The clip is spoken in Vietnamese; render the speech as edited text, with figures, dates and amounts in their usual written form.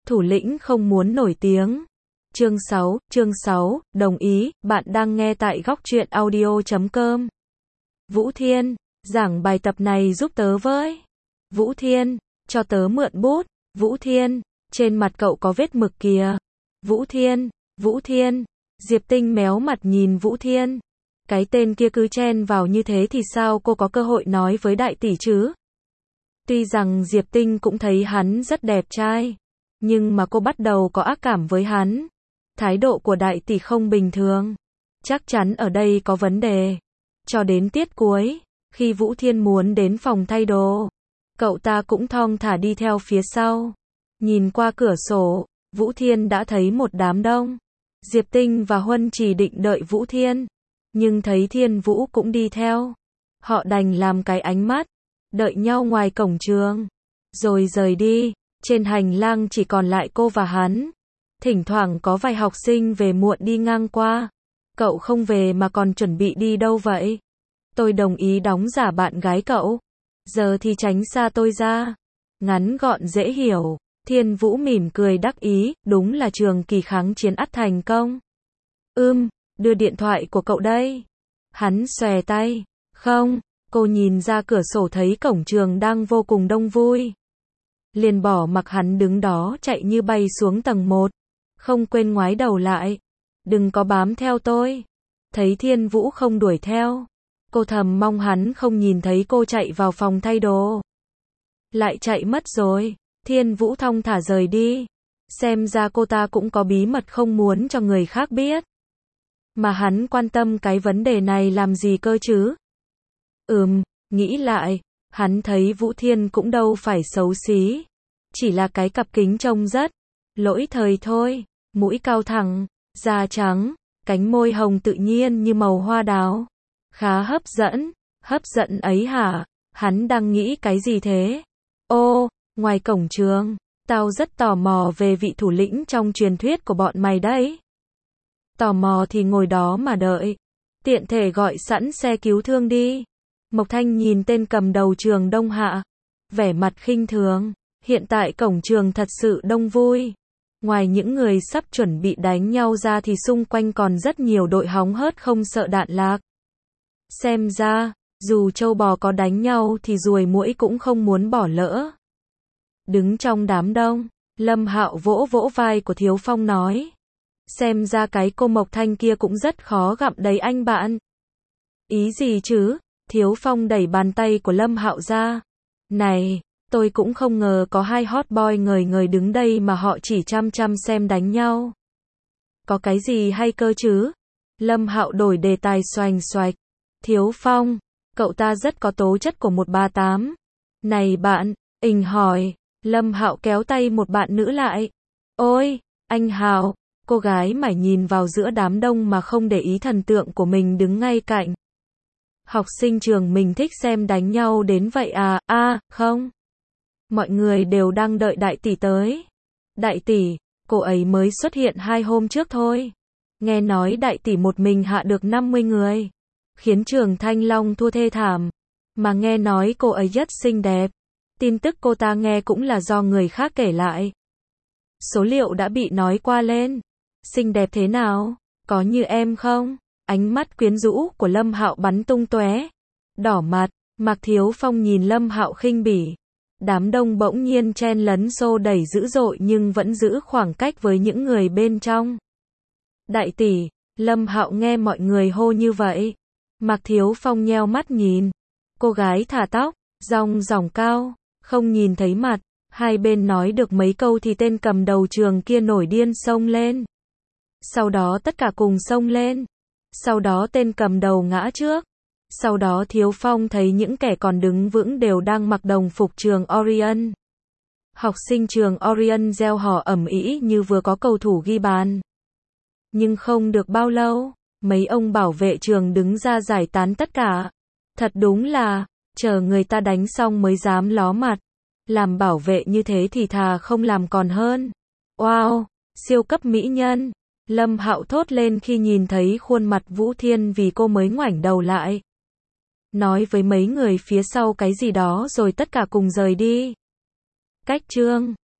Thủ lĩnh không muốn nổi tiếng. Chương 6, đồng ý, bạn đang nghe tại góc truyện audio.com. Vũ Thiên, giảng bài tập này giúp tớ với. Vũ Thiên, cho tớ mượn bút. Vũ Thiên, trên mặt cậu có vết mực kìa. Vũ Thiên, Diệp Tinh méo mặt nhìn Vũ Thiên. Cái tên kia cứ chen vào như thế thì sao cô có cơ hội nói với đại tỷ chứ? Tuy rằng Diệp Tinh cũng thấy hắn rất đẹp trai, nhưng mà cô bắt đầu có ác cảm với hắn. Thái độ của đại tỷ không bình thường. Chắc chắn ở đây có vấn đề. Cho đến tiết cuối, khi Vũ Thiên muốn đến phòng thay đồ, cậu ta cũng thong thả đi theo phía sau. Nhìn qua cửa sổ, Vũ Thiên đã thấy một đám đông. Diệp Tinh và Huân chỉ định đợi Vũ Thiên, nhưng thấy Thiên Vũ cũng đi theo. Họ đành làm cái ánh mắt, đợi nhau ngoài cổng trường, rồi rời đi. Trên hành lang chỉ còn lại cô và hắn. Thỉnh thoảng có vài học sinh về muộn đi ngang qua. Cậu không về mà còn chuẩn bị đi đâu vậy? Tôi đồng ý đóng giả bạn gái cậu. Giờ thì tránh xa tôi ra. Ngắn gọn dễ hiểu. Thiên Vũ mỉm cười đắc ý, đúng là trường kỳ kháng chiến ắt thành công. Đưa điện thoại của cậu đây. Hắn xòe tay. Không, cô nhìn ra cửa sổ thấy cổng trường đang vô cùng đông vui. Liền bỏ mặc hắn đứng đó chạy như bay xuống tầng 1. Không quên ngoái đầu lại. Đừng có bám theo tôi. Thấy Thiên Vũ không đuổi theo, cô thầm mong hắn không nhìn thấy cô chạy vào phòng thay đồ. Lại chạy mất rồi. Thiên Vũ thong thả rời đi. Xem ra cô ta cũng có bí mật không muốn cho người khác biết. Mà hắn quan tâm cái vấn đề này làm gì cơ chứ? Nghĩ lại, hắn thấy Vũ Thiên cũng đâu phải xấu xí. Chỉ là cái cặp kính trông rất lỗi thời thôi. Mũi cao thẳng, da trắng, cánh môi hồng tự nhiên như màu hoa đào. Khá hấp dẫn ấy hả? Hắn đang nghĩ cái gì thế? Ngoài cổng trường, tao rất tò mò về vị thủ lĩnh trong truyền thuyết của bọn mày đấy. Tò mò thì ngồi đó mà đợi. Tiện thể gọi sẵn xe cứu thương đi. Mộc Thanh nhìn tên cầm đầu trường Đông Hạ, vẻ mặt khinh thường. Hiện tại cổng trường thật sự đông vui. Ngoài những người sắp chuẩn bị đánh nhau ra thì xung quanh còn rất nhiều đội hóng hớt không sợ đạn lạc. Xem ra, dù trâu bò có đánh nhau thì ruồi muỗi cũng không muốn bỏ lỡ. Đứng trong đám đông, Lâm Hạo vỗ vỗ vai của Thiếu Phong nói. Xem ra cái cô Mộc Thanh kia cũng rất khó gặm đấy anh bạn. Ý gì chứ? Thiếu Phong đẩy bàn tay của Lâm Hạo ra. Này, tôi cũng không ngờ có hai hot boy ngời đứng đây mà họ chỉ chăm xem đánh nhau. Có cái gì hay cơ chứ? Lâm Hạo đổi đề tài xoành xoạch. Thiếu Phong, cậu ta rất có tố chất của 138. Này bạn, hỏi. Lâm Hạo kéo tay một bạn nữ lại. Ôi, anh Hạo. Cô gái mải nhìn vào giữa đám đông mà không để ý thần tượng của mình đứng ngay cạnh. Học sinh trường mình thích xem đánh nhau đến vậy à? Không. Mọi người đều đang đợi đại tỷ tới. Đại tỷ, cô ấy mới xuất hiện 2 hôm trước thôi. Nghe nói đại tỷ một mình hạ được 50 người. Khiến trường Thanh Long thua thê thảm. Mà nghe nói cô ấy rất xinh đẹp. Tin tức cô ta nghe cũng là do người khác kể lại. Số liệu đã bị nói qua lên. Xinh đẹp thế nào? Có như em không? Ánh mắt quyến rũ của Lâm Hạo bắn tung tóe. Đỏ mặt, Mạc Thiếu Phong nhìn Lâm Hạo khinh bỉ. Đám đông bỗng nhiên chen lấn xô đẩy dữ dội nhưng vẫn giữ khoảng cách với những người bên trong. Đại tỷ, Lâm Hạo nghe mọi người hô như vậy. Mạc Thiếu Phong nheo mắt nhìn. Cô gái thả tóc, dòng cao, không nhìn thấy mặt. Hai bên nói được mấy câu thì tên cầm đầu trường kia nổi điên xông lên. Sau đó tất cả cùng xông lên. Sau đó tên cầm đầu ngã trước. Sau đó Thiếu Phong thấy những kẻ còn đứng vững đều đang mặc đồng phục trường Orion. Học sinh trường Orion reo hò ầm ĩ như vừa có cầu thủ ghi bàn. Nhưng không được bao lâu, mấy ông bảo vệ trường đứng ra giải tán tất cả. Thật đúng là, chờ người ta đánh xong mới dám ló mặt. Làm bảo vệ như thế thì thà không làm còn hơn. Wow, siêu cấp mỹ nhân. Lâm Hạo thốt lên khi nhìn thấy khuôn mặt Vũ Thiên vì cô mới ngoảnh đầu lại. Nói với mấy người phía sau cái gì đó rồi tất cả cùng rời đi. Cách chương